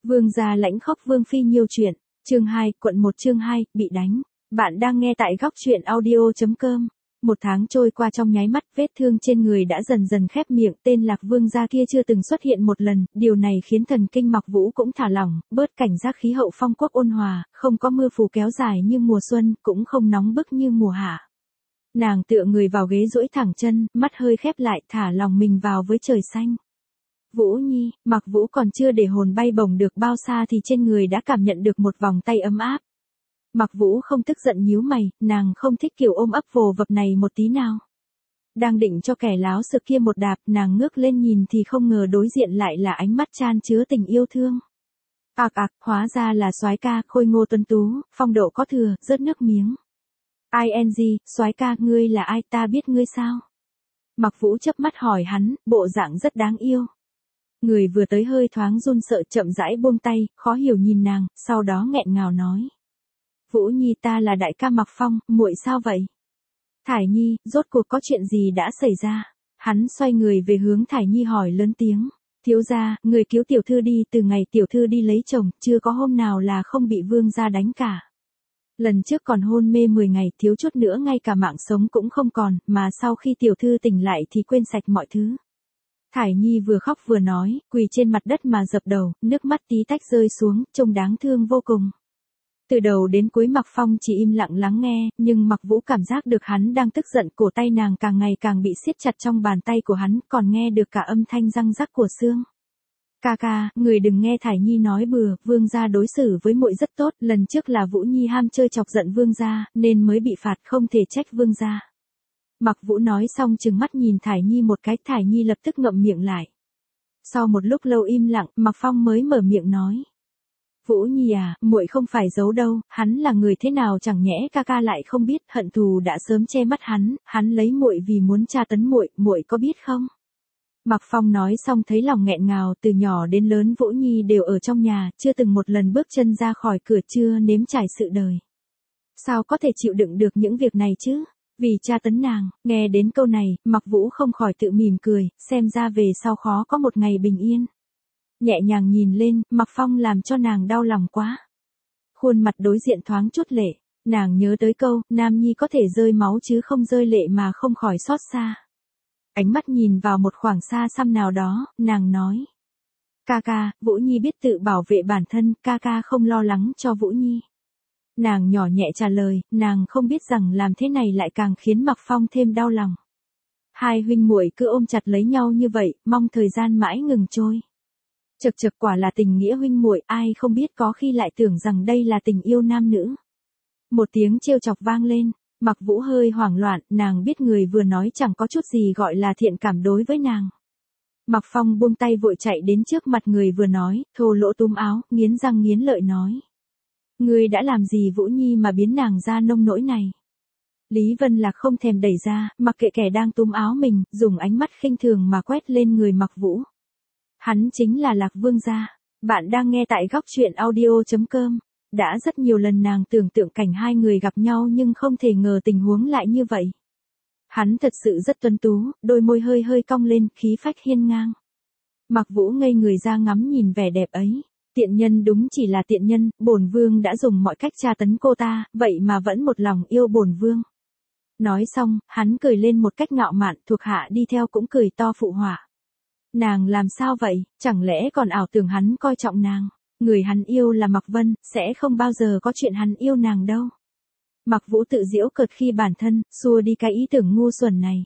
Vương gia lãnh khốc Vương phi nhiều chuyện, chương 2, quận 1 chương 2, bị đánh. Bạn đang nghe tại góc truyện audio.com. Một tháng trôi qua trong nháy mắt, vết thương trên người đã dần dần khép miệng, tên Lạc Vương gia kia chưa từng xuất hiện một lần, điều này khiến thần kinh Mặc Vũ cũng thả lỏng, bớt cảnh giác. Khí hậu phong quốc ôn hòa, không có mưa phùn kéo dài như mùa xuân, cũng không nóng bức như mùa hạ. Nàng tựa người vào ghế duỗi thẳng chân, mắt hơi khép lại, thả lòng mình vào với trời xanh. Vũ Nhi, Mặc Vũ còn chưa để hồn bay bổng được bao xa thì trên người đã cảm nhận được một vòng tay ấm áp. Mặc Vũ không tức giận nhíu mày, nàng không thích kiểu ôm ấp vồ vập này một tí nào. Đang định cho kẻ láo sự kia một đạp, nàng ngước lên nhìn thì không ngờ đối diện lại là ánh mắt chan chứa tình yêu thương. Hóa ra là soái ca, khôi ngô tuấn tú, phong độ có thừa, rớt nước miếng. ING, soái ca, ngươi là ai, ta biết ngươi sao? Mặc Vũ chớp mắt hỏi hắn, bộ dạng rất đáng yêu. Người vừa tới hơi thoáng run sợ, chậm rãi buông tay, khó hiểu nhìn nàng, sau đó nghẹn ngào nói. Vũ Nhi, ta là đại ca Mặc Phong, muội sao vậy? Thải Nhi, rốt cuộc có chuyện gì đã xảy ra? Hắn xoay người về hướng Thải Nhi hỏi lớn tiếng. Thiếu gia, người cứu tiểu thư đi, từ ngày tiểu thư đi lấy chồng, chưa có hôm nào là không bị vương gia đánh cả. Lần trước còn hôn mê 10 ngày, thiếu chút nữa ngay cả mạng sống cũng không còn, mà sau khi tiểu thư tỉnh lại thì quên sạch mọi thứ. Thải Nhi vừa khóc vừa nói, quỳ trên mặt đất mà dập đầu, nước mắt tí tách rơi xuống, trông đáng thương vô cùng. Từ đầu đến cuối Mặc Phong chỉ im lặng lắng nghe, nhưng Mặc Vũ cảm giác được hắn đang tức giận, cổ tay nàng càng ngày càng bị siết chặt trong bàn tay của hắn, còn nghe được cả âm thanh răng rắc của xương. Ca ca, người đừng nghe Thải Nhi nói bừa, vương gia đối xử với muội rất tốt, lần trước là Vũ Nhi ham chơi chọc giận vương gia, nên mới bị phạt, không thể trách vương gia. Mặc Vũ nói xong trừng mắt nhìn Thải Nhi một cái, Thải Nhi lập tức ngậm miệng lại. Sau một lúc lâu im lặng, Mặc Phong mới mở miệng nói. Vũ Nhi à, muội không phải giấu đâu, hắn là người thế nào chẳng nhẽ ca ca lại không biết, hận thù đã sớm che mắt hắn lấy muội vì muốn tra tấn muội, muội có biết không? Mặc Phong nói xong thấy lòng nghẹn ngào, từ nhỏ đến lớn Vũ Nhi đều ở trong nhà, chưa từng một lần bước chân ra khỏi cửa, chưa nếm trải sự đời. Sao có thể chịu đựng được những việc này chứ? Vì tra tấn nàng, nghe đến câu này, Mặc Vũ không khỏi tự mỉm cười, xem ra về sau khó có một ngày bình yên. Nhẹ nhàng nhìn lên, Mặc Phong làm cho nàng đau lòng quá. Khuôn mặt đối diện thoáng chút lệ, nàng nhớ tới câu, nam nhi có thể rơi máu chứ không rơi lệ mà không khỏi xót xa. Ánh mắt nhìn vào một khoảng xa xăm nào đó, nàng nói. Ca ca, Vũ Nhi biết tự bảo vệ bản thân, ca ca không lo lắng cho Vũ Nhi. Nàng nhỏ nhẹ trả lời, nàng không biết rằng làm thế này lại càng khiến Mặc Phong thêm đau lòng. Hai huynh muội cứ ôm chặt lấy nhau như vậy, mong thời gian mãi ngừng trôi. Chật quả là tình nghĩa huynh muội, ai không biết có khi lại tưởng rằng đây là tình yêu nam nữ. Một tiếng trêu chọc vang lên, Mặc Vũ hơi hoảng loạn, nàng biết người vừa nói chẳng có chút gì gọi là thiện cảm đối với nàng. Mặc Phong buông tay vội chạy đến trước mặt người vừa nói, thô lỗ túm áo, nghiến răng nghiến lợi nói. Ngươi đã làm gì Vũ Nhi mà biến nàng ra nông nỗi này? Lý Vân Lạc không thèm đẩy ra, mặc kệ kẻ đang túm áo mình, dùng ánh mắt khinh thường mà quét lên người Mặc Vũ. Hắn chính là Lạc Vương gia. Bạn đang nghe tại góc truyện audio.com. Đã rất nhiều lần nàng tưởng tượng cảnh hai người gặp nhau nhưng không thể ngờ tình huống lại như vậy. Hắn thật sự rất tuấn tú, đôi môi hơi hơi cong lên, khí phách hiên ngang. Mặc Vũ ngây người ra ngắm nhìn vẻ đẹp ấy. Tiện nhân đúng chỉ là tiện nhân, bổn vương đã dùng mọi cách tra tấn cô ta, vậy mà vẫn một lòng yêu bổn vương. Nói xong, hắn cười lên một cách ngạo mạn, thuộc hạ đi theo cũng cười to phụ họa. Nàng làm sao vậy, chẳng lẽ còn ảo tưởng hắn coi trọng nàng? Người hắn yêu là Mặc Vân, sẽ không bao giờ có chuyện hắn yêu nàng đâu. Mặc Vũ tự giễu cợt khi bản thân, xua đi cái ý tưởng ngu xuẩn này.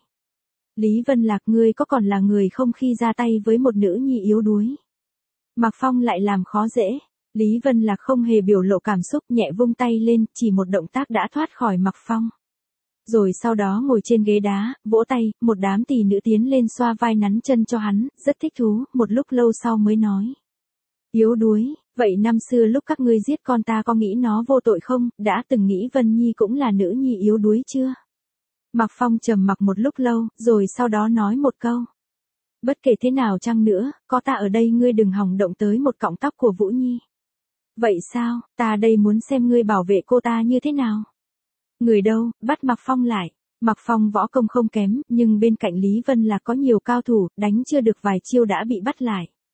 Lý Vân Lạc, ngươi có còn là người không khi ra tay với một nữ nhi yếu đuối? Mặc Phong lại làm khó dễ. Lý Vân Lạc không hề biểu lộ cảm xúc, nhẹ vung tay lên, chỉ một động tác đã thoát khỏi Mặc Phong. Rồi sau đó ngồi trên ghế đá, vỗ tay, một đám tỷ nữ tiến lên xoa vai nắn chân cho hắn, rất thích thú, một lúc lâu sau mới nói. Yếu đuối, vậy năm xưa lúc các ngươi giết con ta có nghĩ nó vô tội không, đã từng nghĩ Vân Nhi cũng là nữ nhi yếu đuối chưa? Mặc Phong trầm mặc một lúc lâu, rồi sau đó nói một câu. Bất kể thế nào chăng nữa, có ta ở đây ngươi đừng hòng động tới một cọng tóc của Vũ Nhi. Vậy sao, ta đây muốn xem ngươi bảo vệ cô ta như thế nào? Người đâu, bắt Mặc Phong lại. Mặc Phong võ công không kém, nhưng bên cạnh Lý Vân là có nhiều cao thủ, đánh chưa được vài chiêu đã bị bắt lại.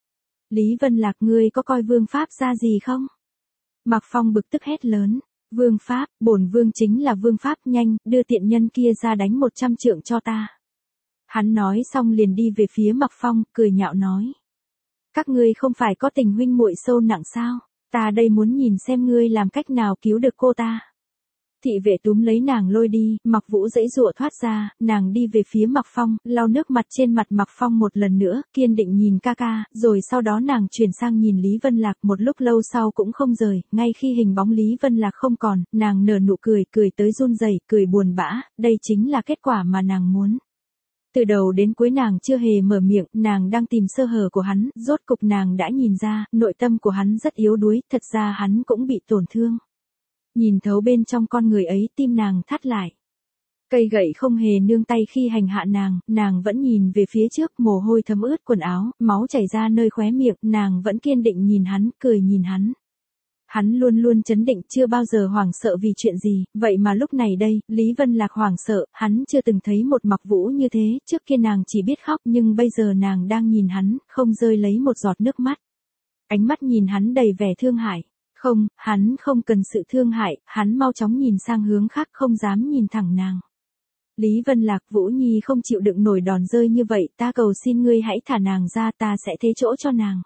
Lý Vân Lạc, ngươi có coi vương pháp ra gì không? Mạc Phong bực tức hét lớn. Vương pháp, bổn vương chính là vương pháp, nhanh, đưa tiện nhân kia ra đánh 100 trượng cho ta. Hắn nói xong liền đi về phía Mạc Phong, cười nhạo nói. Các ngươi không phải có tình huynh muội sâu nặng sao? Ta đây muốn nhìn xem ngươi làm cách nào cứu được cô ta. Thị vệ túm lấy nàng lôi đi, Mạc Vũ giãy giụa thoát ra, nàng đi về phía Mạc Phong, lau nước mặt trên mặt Mạc Phong một lần nữa, kiên định nhìn ca ca, rồi sau đó nàng chuyển sang nhìn Lý Vân Lạc, một lúc lâu sau cũng không rời, ngay khi hình bóng Lý Vân Lạc không còn, nàng nở nụ cười, cười tới run rẩy, cười buồn bã, đây chính là kết quả mà nàng muốn. Từ đầu đến cuối nàng chưa hề mở miệng, nàng đang tìm sơ hở của hắn, rốt cục nàng đã nhìn ra, nội tâm của hắn rất yếu đuối, thật ra hắn cũng bị tổn thương. Nhìn thấu bên trong con người ấy, tim nàng thắt lại. Cây gậy không hề nương tay khi hành hạ nàng vẫn nhìn về phía trước, mồ hôi thấm ướt quần áo, máu chảy ra nơi khóe miệng, nàng vẫn kiên định nhìn hắn, cười nhìn hắn. Hắn luôn luôn trấn định, chưa bao giờ hoảng sợ vì chuyện gì, vậy mà lúc này đây, Lý Vân Lạc hoảng sợ, hắn chưa từng thấy một Mạc Vũ như thế, trước kia nàng chỉ biết khóc nhưng bây giờ nàng đang nhìn hắn, không rơi lấy một giọt nước mắt. Ánh mắt nhìn hắn đầy vẻ thương hại. Không, hắn không cần sự thương hại, hắn mau chóng nhìn sang hướng khác, không dám nhìn thẳng nàng. Lý Vân Lạc, Vũ Nhi không chịu đựng nổi đòn rơi như vậy, ta cầu xin ngươi hãy thả nàng ra, ta sẽ thế chỗ cho nàng.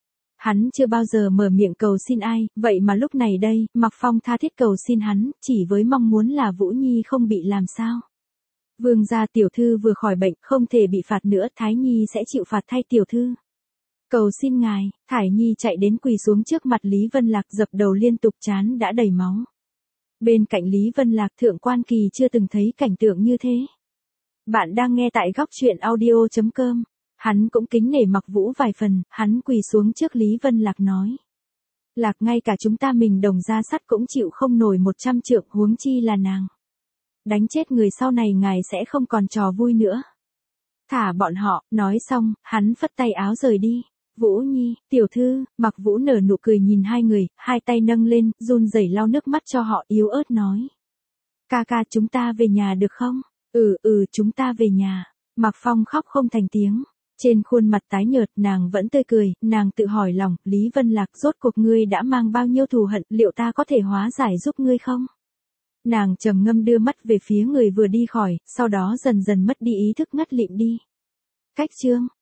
Hắn chưa bao giờ mở miệng cầu xin ai, vậy mà lúc này đây, Mạc Phong tha thiết cầu xin hắn, chỉ với mong muốn là Vũ Nhi không bị làm sao. Vương gia tiểu thư vừa khỏi bệnh, không thể bị phạt nữa, Thái Nhi sẽ chịu phạt thay tiểu thư. Cầu xin ngài, Thải Nhi chạy đến quỳ xuống trước mặt Lý Vân Lạc, dập đầu liên tục, trán đã đầy máu. Bên cạnh Lý Vân Lạc, Thượng Quan Kỳ chưa từng thấy cảnh tượng như thế. Bạn đang nghe tại góc truyện audio.com. Hắn cũng kính nể Mạc Vũ vài phần, hắn quỳ xuống trước Lý Vân Lạc nói. Lạc, ngay cả chúng ta mình đồng ra sắt cũng chịu không nổi 100 trượng, huống chi là nàng. Đánh chết người sau này ngài sẽ không còn trò vui nữa. Thả bọn họ, nói xong, hắn phất tay áo rời đi. Vũ Nhi, tiểu thư, Mạc Vũ nở nụ cười nhìn hai người, hai tay nâng lên, run rẩy lau nước mắt cho họ, yếu ớt nói. Ca ca, chúng ta về nhà được không? Chúng ta về nhà. Mạc Phong khóc không thành tiếng. Trên khuôn mặt tái nhợt, nàng vẫn tươi cười, nàng tự hỏi lòng, Lý Vân Lạc, rốt cuộc ngươi đã mang bao nhiêu thù hận, liệu ta có thể hóa giải giúp ngươi không? Nàng trầm ngâm đưa mắt về phía người vừa đi khỏi, sau đó dần dần mất đi ý thức, ngất lịm đi. Cách chương